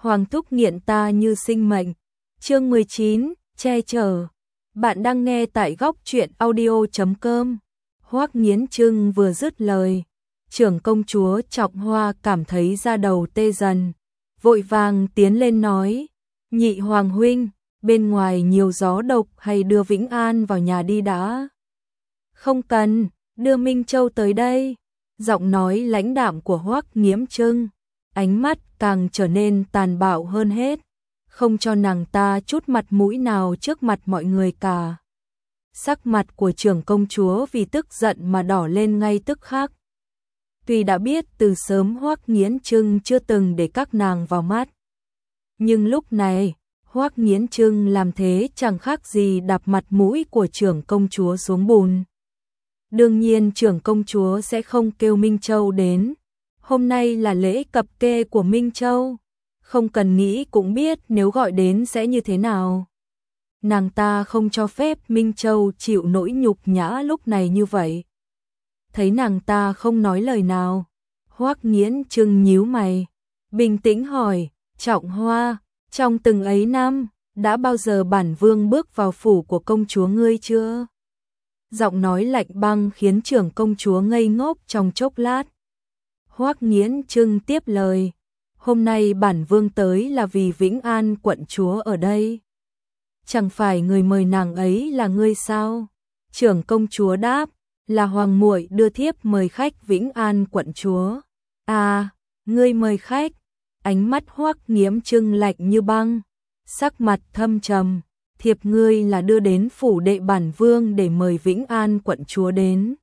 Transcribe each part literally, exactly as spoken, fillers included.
Hoàng thúc nghiện ta như sinh mệnh. Chương mười chín, che chở. Bạn đang nghe tại góc truyện audio chấm com. Hoắc Nghiến Trưng vừa dứt lời, trưởng công chúa Trọng Hoa cảm thấy da đầu tê dần, vội vàng tiến lên nói: "Nhị hoàng huynh, bên ngoài nhiều gió độc, hay đưa Vĩnh An vào nhà đi đã." "Không cần, đưa Minh Châu tới đây." Giọng nói lãnh đạm của Hoắc Nghiến Trưng, ánh mắt càng trở nên tàn bạo hơn hết, không cho nàng ta chút mặt mũi nào trước mặt mọi người cả. Sắc mặt của trưởng công chúa vì tức giận mà đỏ lên ngay tức khắc. Tuy đã biết từ sớm Hoắc Nghiến Trưng chưa từng để các nàng vào mắt, nhưng lúc này Hoắc Nghiến Trưng làm thế chẳng khác gì đạp mặt mũi của trưởng công chúa xuống bùn. Đương nhiên trưởng công chúa sẽ không kêu Minh Châu đến. Hôm nay là lễ cập kê của Minh Châu, không cần nghĩ cũng biết nếu gọi đến sẽ như thế nào. Nàng ta không cho phép Minh Châu chịu nỗi nhục nhã lúc này như vậy. Thấy nàng ta không nói lời nào, Hoắc Nghiến Trưng nhíu mày, bình tĩnh hỏi: "Trọng Hoa, trong từng ấy năm, đã bao giờ bản vương bước vào phủ của công chúa ngươi chưa?" Giọng nói lạnh băng khiến trưởng công chúa ngây ngốc trong chốc lát. Hoắc Nghiến Trưng tiếp lời: "Hôm nay bản vương tới là vì Vĩnh An quận chúa ở đây." "Chẳng phải người mời nàng ấy là ngươi sao?" Trưởng công chúa đáp: "Là hoàng muội đưa thiếp mời khách Vĩnh An quận chúa." "À, ngươi mời khách?" Ánh mắt Hoắc Nghiến Trưng lạnh như băng, sắc mặt thâm trầm. "Thiệp ngươi là đưa đến phủ đệ bản vương để mời Vĩnh An quận chúa đến.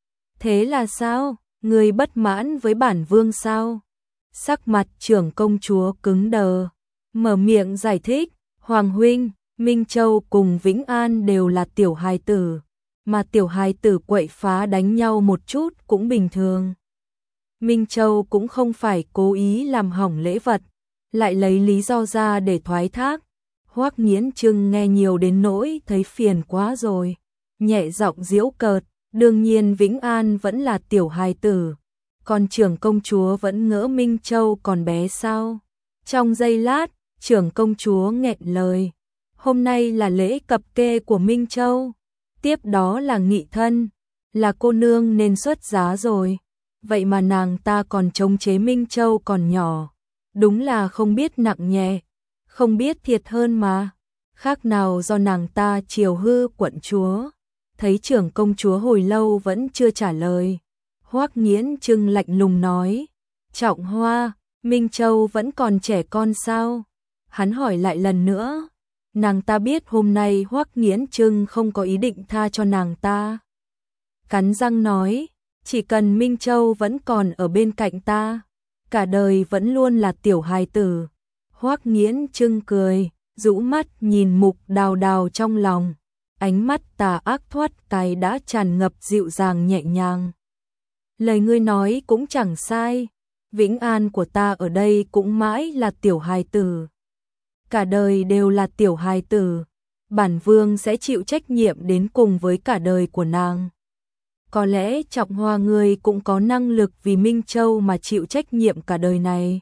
Thế là sao? Ngươi bất mãn với bản vương sao?" Sắc mặt trưởng công chúa cứng đờ, mở miệng giải thích: "Hoàng huynh, Minh Châu cùng Vĩnh An đều là tiểu hài tử, mà tiểu hài tử quậy phá đánh nhau một chút cũng bình thường. Minh Châu cũng không phải cố ý làm hỏng lễ vật, lại lấy lý do ra để thoái thác." Hoắc Nghiến Trưng nghe nhiều đến nỗi thấy phiền quá rồi, nhẹ giọng giễu cợt: "Đương nhiên Vĩnh An vẫn là tiểu hài tử, còn trưởng công chúa vẫn ngỡ Minh Châu còn bé sao?" Trong giây lát, trưởng công chúa nghẹn lời: "Hôm nay là lễ cập kê của Minh Châu, tiếp đó là nghị thân, là cô nương nên xuất giá rồi. Vậy mà nàng ta còn chống chế Minh Châu còn nhỏ, đúng là không biết nặng nhẹ, không biết thiệt hơn mà. Khác nào do nàng ta chiều hư quận chúa." Thấy trưởng công chúa hồi lâu vẫn chưa trả lời, Hoắc Nghiến Trưng lạnh lùng nói: "Trọng Hoa, Minh Châu vẫn còn trẻ con sao?" Hắn hỏi lại lần nữa. Nàng ta biết hôm nay Hoắc Nghiến Trưng không có ý định tha cho nàng ta, cắn răng nói: "Chỉ cần Minh Châu vẫn còn ở bên cạnh ta, cả đời vẫn luôn là tiểu hài tử." Hoắc Nghiến Trưng cười, rũ mắt nhìn Mục Đào Đào trong lòng, ánh mắt tà ác thoát cái đã tràn ngập dịu dàng nhẹ nhàng. "Lời ngươi nói cũng chẳng sai, Vĩnh An của ta ở đây cũng mãi là tiểu hài tử, cả đời đều là tiểu hài tử, bản vương sẽ chịu trách nhiệm đến cùng với cả đời của nàng. Có lẽ Trọng Hoa ngươi cũng có năng lực vì Minh Châu mà chịu trách nhiệm cả đời này."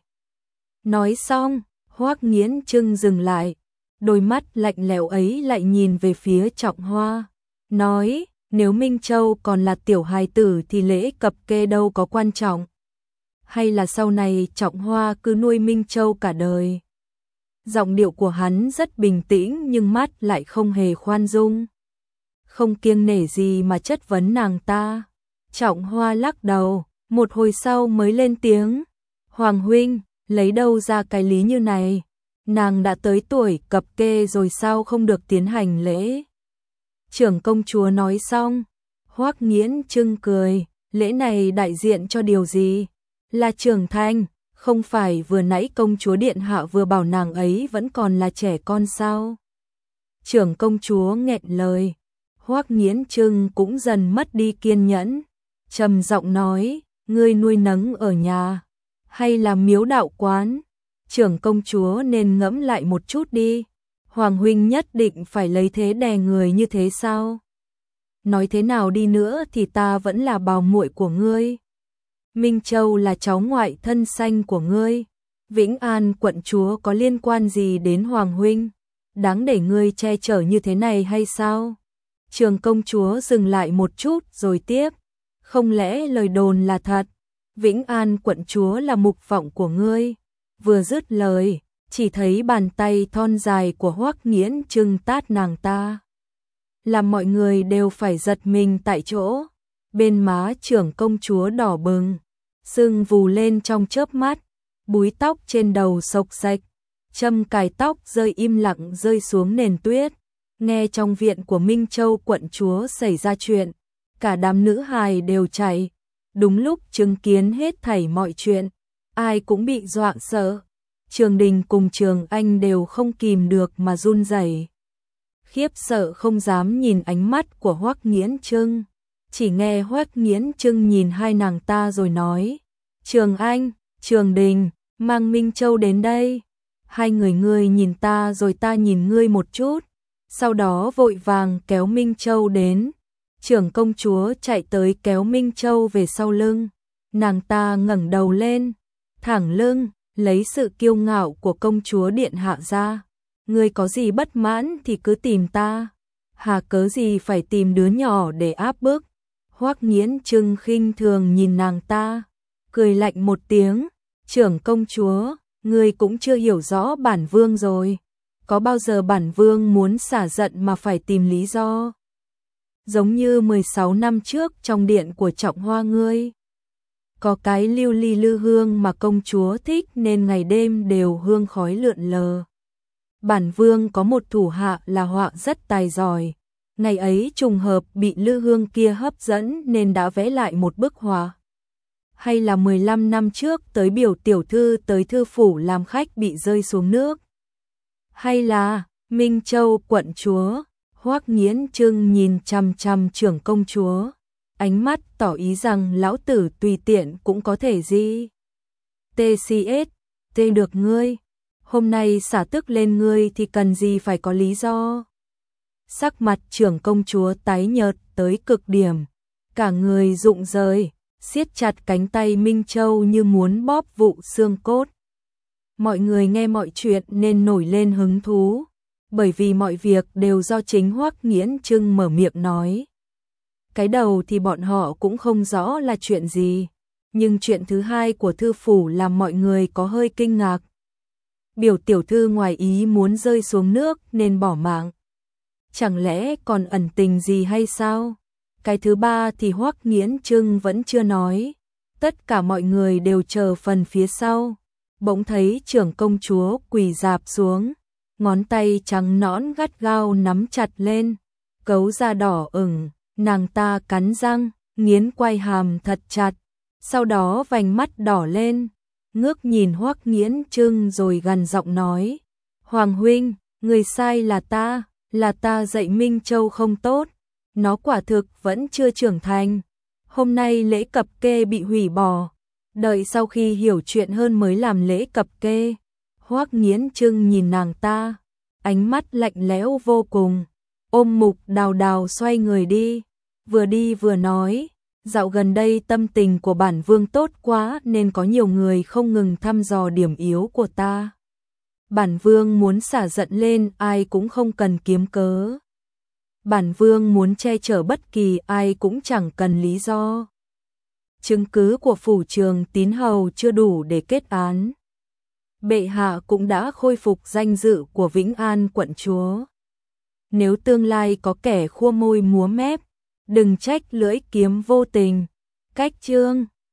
Nói xong, Hoắc Nghiến Trưng dừng lại, đôi mắt lạnh lẽo ấy lại nhìn về phía Trọng Hoa, nói: "Nếu Minh Châu còn là tiểu hài tử thì lễ cập kê đâu có quan trọng, hay là sau này Trọng Hoa cứ nuôi Minh Châu cả đời?" Giọng điệu của hắn rất bình tĩnh nhưng mắt lại không hề khoan dung, không kiêng nể gì mà chất vấn nàng ta. Trọng Hoa lắc đầu, một hồi sau mới lên tiếng: "Hoàng huynh, lấy đâu ra cái lý như này? Nàng đã tới tuổi cập kê rồi sao không được tiến hành lễ?" Trưởng công chúa nói xong, Hoắc Nghiến Trưng cười: "Lễ này đại diện cho điều gì? Là trưởng thành, không phải vừa nãy công chúa điện hạ vừa bảo nàng ấy vẫn còn là trẻ con sao?" Trưởng công chúa nghẹn lời. Hoắc Nghiến Trưng cũng dần mất đi kiên nhẫn, trầm giọng nói: "Ngươi nuôi nấng ở nhà, hay là miếu đạo quán? Trưởng công chúa nên ngẫm lại một chút đi. Hoàng huynh nhất định phải lấy thế đè người như thế sao? Nói thế nào đi nữa thì ta vẫn là bào muội của ngươi. Minh Châu là cháu ngoại thân sanh của ngươi, Vĩnh An quận chúa có liên quan gì đến Hoàng huynh? Đáng để ngươi che chở như thế này hay sao? Trường công chúa dừng lại một chút rồi tiếp. Không lẽ lời đồn là thật? Vĩnh An quận chúa là mục vọng của ngươi. Vừa dứt lời, chỉ thấy bàn tay thon dài của Hoắc Nghiễn Trừng tát nàng ta. Làm mọi người đều phải giật mình tại chỗ. Bên má trưởng công chúa đỏ bừng, sưng vù lên trong chớp mắt, búi tóc trên đầu xộc xệch, châm cài tóc rơi im lặng rơi xuống nền tuyết. Nghe trong viện của Minh Châu quận chúa xảy ra chuyện, cả đám nữ hài đều chạy. Đúng lúc chứng kiến hết thảy mọi chuyện, ai cũng bị dọa sợ. Trường Đình cùng Trường Anh đều không kìm được mà run rẩy, khiếp sợ không dám nhìn ánh mắt của Hoắc Nghiễn Trưng. Chỉ nghe Hoắc Nghiễn Trưng nhìn hai nàng ta rồi nói: Trường Anh, Trường Đình, mang Minh Châu đến đây. Hai người ngươi nhìn ta rồi ta nhìn ngươi một chút. Sau đó vội vàng kéo Minh Châu đến. Trưởng công chúa chạy tới kéo Minh Châu về sau lưng. Nàng ta ngẩng đầu lên, thẳng lưng, lấy sự kiêu ngạo của công chúa điện hạ ra. Ngươi có gì bất mãn thì cứ tìm ta, hà cớ gì phải tìm đứa nhỏ để áp bức. Hoắc Nghiễn Trưng khinh thường nhìn nàng ta, cười lạnh một tiếng. Trưởng công chúa, ngươi cũng chưa hiểu rõ bản vương rồi. Có bao giờ bản vương muốn xả giận mà phải tìm lý do? Giống như mười sáu năm trước trong điện của Trọng Hoa ngươi. Có cái lưu ly lư hương mà công chúa thích nên ngày đêm đều hương khói lượn lờ. Bản vương có một thủ hạ là họa rất tài giỏi. Ngày ấy trùng hợp bị lư hương kia hấp dẫn nên đã vẽ lại một bức họa. Hay là mười lăm năm trước tới biểu tiểu thư tới thư phủ làm khách bị rơi xuống nước. Hay là Minh Châu quận chúa. Hoắc Nghiễn Trưng nhìn chằm chằm trưởng công chúa, ánh mắt tỏ ý rằng lão tử tùy tiện cũng có thể gì. tê xê ét, tê được ngươi, hôm nay xả tức lên ngươi thì cần gì phải có lý do. Sắc mặt trưởng công chúa tái nhợt tới cực điểm, cả người rụng rời, siết chặt cánh tay Minh Châu như muốn bóp vụn xương cốt. Mọi người nghe mọi chuyện nên nổi lên hứng thú, bởi vì mọi việc đều do chính Hoắc Nghiễn Trưng mở miệng nói. Cái đầu thì bọn họ cũng không rõ là chuyện gì, nhưng chuyện thứ hai của thư phủ làm mọi người có hơi kinh ngạc. Biểu tiểu thư ngoài ý muốn rơi xuống nước nên bỏ mạng. Chẳng lẽ còn ẩn tình gì hay sao? Cái thứ ba thì Hoắc Nghiễn Trưng vẫn chưa nói. Tất cả mọi người đều chờ phần phía sau. Bỗng thấy trưởng công chúa quỳ rạp xuống, ngón tay trắng nõn gắt gao nắm chặt lên, cấu da đỏ ửng, nàng ta cắn răng, nghiến quai hàm thật chặt, sau đó vành mắt đỏ lên, ngước nhìn Hoắc Nghiễn Trưng rồi gằn giọng nói: Hoàng huynh, người sai là ta, là ta dạy Minh Châu không tốt, nó quả thực vẫn chưa trưởng thành. Hôm nay lễ cập kê bị hủy bỏ, đợi sau khi hiểu chuyện hơn mới làm lễ cập kê. Hoắc Nghiễn Trưng nhìn nàng ta, ánh mắt lạnh lẽo vô cùng, ôm Mục Đào Đào xoay người đi, vừa đi vừa nói: dạo gần đây tâm tình của bản vương tốt quá nên có nhiều người không ngừng thăm dò điểm yếu của ta. Bản vương muốn xả giận lên ai cũng không cần kiếm cớ. Bản vương muốn che chở bất kỳ ai cũng chẳng cần lý do. Chứng cứ của phủ Trường Tín Hầu chưa đủ để kết án. Bệ hạ cũng đã khôi phục danh dự của Vĩnh An quận chúa. Nếu tương lai có kẻ khua môi múa mép, đừng trách lưỡi kiếm vô tình. Cách chương